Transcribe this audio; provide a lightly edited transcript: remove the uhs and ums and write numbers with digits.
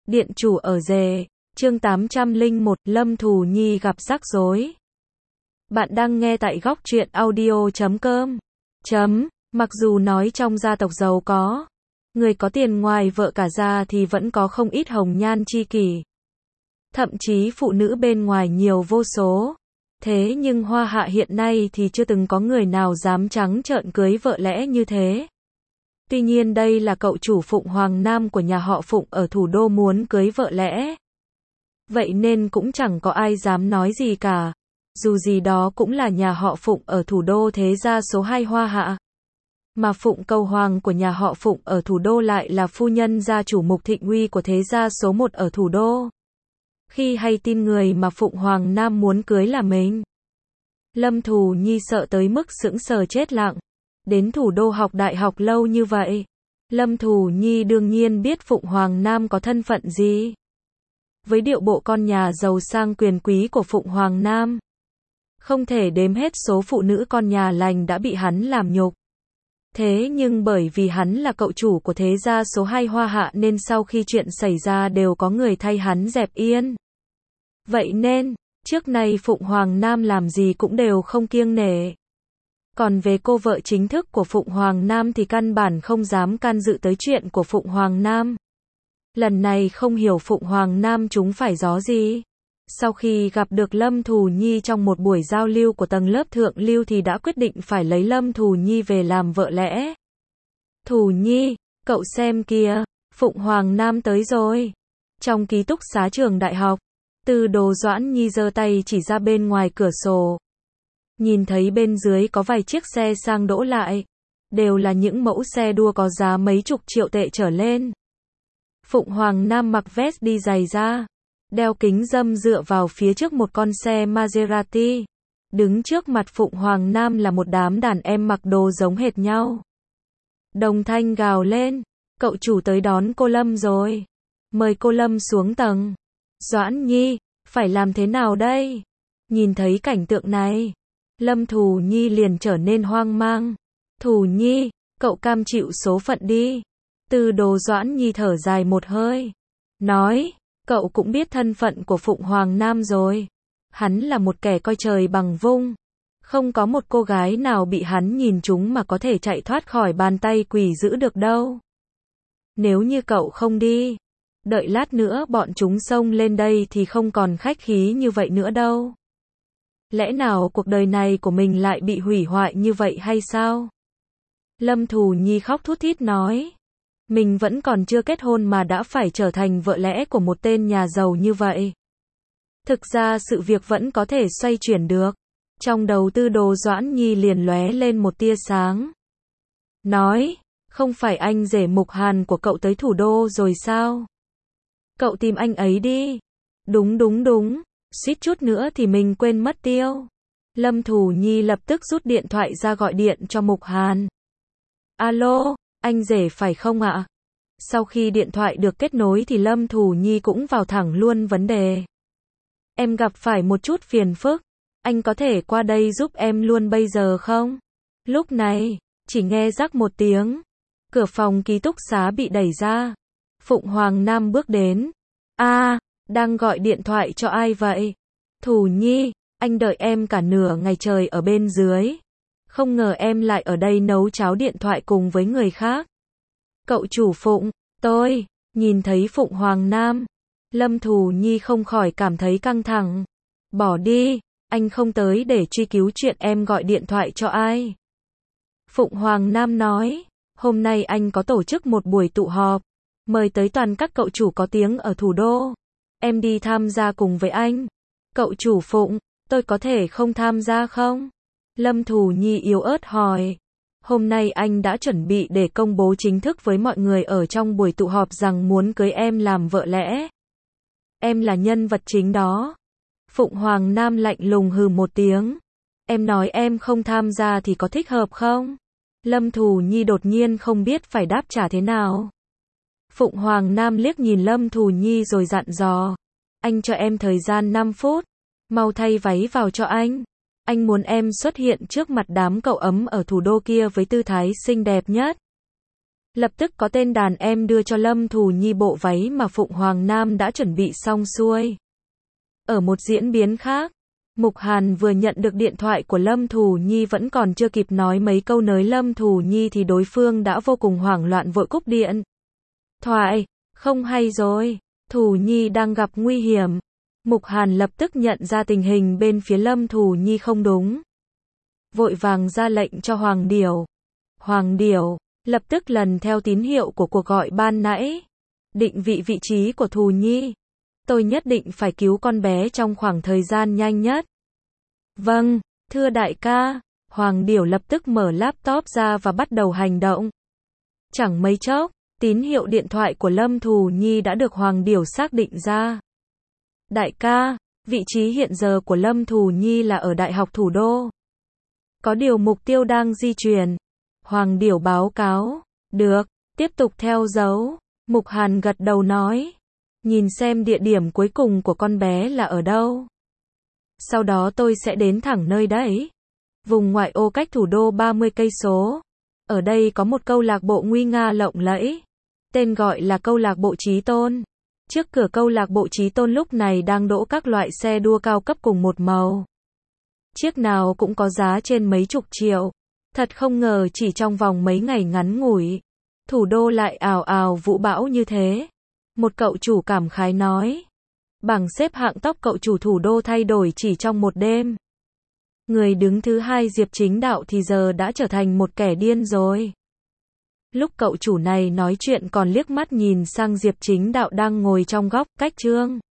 Điện chủ ở rể, chương 801, Lâm Thù Nhi gặp rắc rối. Bạn đang nghe tại góc truyện audio.com. Mặc dù nói trong gia tộc giàu có, người có tiền ngoài vợ cả ra thì vẫn có không ít hồng nhan chi kỷ. Thậm chí phụ nữ bên ngoài nhiều vô số. Thế nhưng Hoa Hạ hiện nay thì chưa từng có người nào dám trắng trợn cưới vợ lẽ như thế. Tuy nhiên đây là cậu chủ Phụng Hoàng Nam của nhà họ Phụng ở thủ đô muốn cưới vợ lẽ. Vậy nên cũng chẳng có ai dám nói gì cả. Dù gì đó cũng là nhà họ Phụng ở thủ đô thế gia số 2 Hoa Hạ. Mà Phụng Cầu Hoàng của nhà họ Phụng ở thủ đô lại là phu nhân gia chủ Mục Thịnh Uy của thế gia số 1 ở thủ đô. Khi hay tin người mà Phụng Hoàng Nam muốn cưới là mình, Lâm Thù Nhi sợ tới mức sững sờ chết lặng. Đến thủ đô học đại học lâu như vậy, Lâm Thù Nhi đương nhiên biết Phụng Hoàng Nam có thân phận gì. Với điệu bộ con nhà giàu sang quyền quý của Phụng Hoàng Nam, không thể đếm hết số phụ nữ con nhà lành đã bị hắn làm nhục. Thế nhưng bởi vì hắn là cậu chủ của thế gia số 2 Hoa Hạ nên sau khi chuyện xảy ra đều có người thay hắn dẹp yên. Vậy nên, trước nay Phụng Hoàng Nam làm gì cũng đều không kiêng nể. Còn về cô vợ chính thức của Phụng Hoàng Nam thì căn bản không dám can dự tới chuyện của Phụng Hoàng Nam. Lần này không hiểu Phụng Hoàng Nam chúng phải gió gì. Sau khi gặp được Lâm Thù Nhi trong một buổi giao lưu của tầng lớp thượng lưu thì đã quyết định phải lấy Lâm Thù Nhi về làm vợ lẽ. Thù Nhi, cậu xem kìa, Phụng Hoàng Nam tới rồi. Trong ký túc xá trường đại học, Tư Đồ Doãn Nhi giơ tay chỉ ra bên ngoài cửa sổ. Nhìn thấy bên dưới có vài chiếc xe sang đỗ lại. Đều là những mẫu xe đua có giá mấy chục triệu tệ trở lên. Phụng Hoàng Nam mặc vest đi giày da, đeo kính râm dựa vào phía trước một con xe Maserati. Đứng trước mặt Phụng Hoàng Nam là một đám đàn em mặc đồ giống hệt nhau. Đồng thanh gào lên, cậu chủ tới đón cô Lâm rồi. Mời cô Lâm xuống tầng. Doãn Nhi, phải làm thế nào đây? Nhìn thấy cảnh tượng này, Lâm Thù Nhi liền trở nên hoang mang. Thù Nhi, cậu cam chịu số phận đi. Tư Đồ Doãn Nhi thở dài một hơi. Nói, cậu cũng biết thân phận của Phụng Hoàng Nam rồi. Hắn là một kẻ coi trời bằng vung. Không có một cô gái nào bị hắn nhìn trúng mà có thể chạy thoát khỏi bàn tay quỷ dữ được đâu. Nếu như cậu không đi, đợi lát nữa bọn chúng xông lên đây thì không còn khách khí như vậy nữa đâu. Lẽ nào cuộc đời này của mình lại bị hủy hoại như vậy hay sao? Lâm Thù Nhi khóc thút thít nói. Mình vẫn còn chưa kết hôn mà đã phải trở thành vợ lẽ của một tên nhà giàu như vậy. Thực ra sự việc vẫn có thể xoay chuyển được. Trong đầu Tư Đồ Doãn Nhi liền lóe lên một tia sáng. Nói, không phải anh rể Mục Hàn của cậu tới thủ đô rồi sao? Cậu tìm anh ấy đi. Đúng. Suýt chút nữa thì mình quên mất tiêu. Lâm Thù Nhi lập tức rút điện thoại ra gọi điện cho Mục Hàn. Alo, anh rể phải không ạ? Sau khi điện thoại được kết nối thì Lâm Thù Nhi cũng vào thẳng luôn vấn đề. Em gặp phải một chút phiền phức. Anh có thể qua đây giúp em luôn bây giờ không? Lúc này, chỉ nghe rắc một tiếng. Cửa phòng ký túc xá bị đẩy ra. Phụng Hoàng Nam bước đến. Đang gọi điện thoại cho ai vậy? Thù Nhi, anh đợi em cả nửa ngày trời ở bên dưới. Không ngờ em lại ở đây nấu cháo điện thoại cùng với người khác. Cậu chủ Phụng, tôi, nhìn thấy Phụng Hoàng Nam. Lâm Thù Nhi không khỏi cảm thấy căng thẳng. Bỏ đi, anh không tới để truy cứu chuyện em gọi điện thoại cho ai. Phụng Hoàng Nam nói, hôm nay anh có tổ chức một buổi tụ họp. Mời tới toàn các cậu chủ có tiếng ở thủ đô. Em đi tham gia cùng với anh. Cậu chủ Phụng, tôi có thể không tham gia không? Lâm Thù Nhi yếu ớt hỏi. Hôm nay anh đã chuẩn bị để công bố chính thức với mọi người ở trong buổi tụ họp rằng muốn cưới em làm vợ lẽ. Em là nhân vật chính đó. Phụng Hoàng Nam lạnh lùng hừ một tiếng. Em nói em không tham gia thì có thích hợp không? Lâm Thù Nhi đột nhiên không biết phải đáp trả thế nào. Phụng Hoàng Nam liếc nhìn Lâm Thù Nhi rồi dặn dò. Anh cho em thời gian 5 phút. Mau thay váy vào cho anh. Anh muốn em xuất hiện trước mặt đám cậu ấm ở thủ đô kia với tư thái xinh đẹp nhất. Lập tức có tên đàn em đưa cho Lâm Thù Nhi bộ váy mà Phụng Hoàng Nam đã chuẩn bị xong xuôi. Ở một diễn biến khác, Mục Hàn vừa nhận được điện thoại của Lâm Thù Nhi vẫn còn chưa kịp nói mấy câu nới Lâm Thù Nhi thì đối phương đã vô cùng hoảng loạn vội cúp điện thoại. Không hay rồi, Thù Nhi đang gặp nguy hiểm. Mục Hàn lập tức nhận ra tình hình bên phía Lâm Thù Nhi không đúng. Vội vàng ra lệnh cho Hoàng Điểu. Hoàng Điểu lập tức lần theo tín hiệu của cuộc gọi ban nãy. Định vị vị trí của Thù Nhi. Tôi nhất định phải cứu con bé trong khoảng thời gian nhanh nhất. Vâng, thưa đại ca. Hoàng Điểu lập tức mở laptop ra và bắt đầu hành động. Chẳng mấy chốc, tín hiệu điện thoại của Lâm Thù Nhi đã được Hoàng Điểu xác định ra. Đại ca, vị trí hiện giờ của Lâm Thù Nhi là ở Đại học Thủ đô. Có điều mục tiêu đang di chuyển. Hoàng Điểu báo cáo. Được, tiếp tục theo dấu. Mục Hàn gật đầu nói. Nhìn xem địa điểm cuối cùng của con bé là ở đâu. Sau đó tôi sẽ đến thẳng nơi đấy. Vùng ngoại ô cách thủ đô 30 cây số. Ở đây có một câu lạc bộ nguy nga lộng lẫy. Tên gọi là câu lạc bộ Chí Tôn. Trước cửa câu lạc bộ Chí Tôn lúc này đang đỗ các loại xe đua cao cấp cùng một màu. Chiếc nào cũng có giá trên mấy chục triệu. Thật không ngờ chỉ trong vòng mấy ngày ngắn ngủi, thủ đô lại ào ào vũ bão như thế. Một cậu chủ cảm khái nói. Bảng xếp hạng top cậu chủ thủ đô thay đổi chỉ trong một đêm. Người đứng thứ hai Diệp Chính Đạo thì giờ đã trở thành một kẻ điên rồi. Lúc cậu chủ này nói chuyện còn liếc mắt nhìn sang Diệp Chính Đạo đang ngồi trong góc cách Trương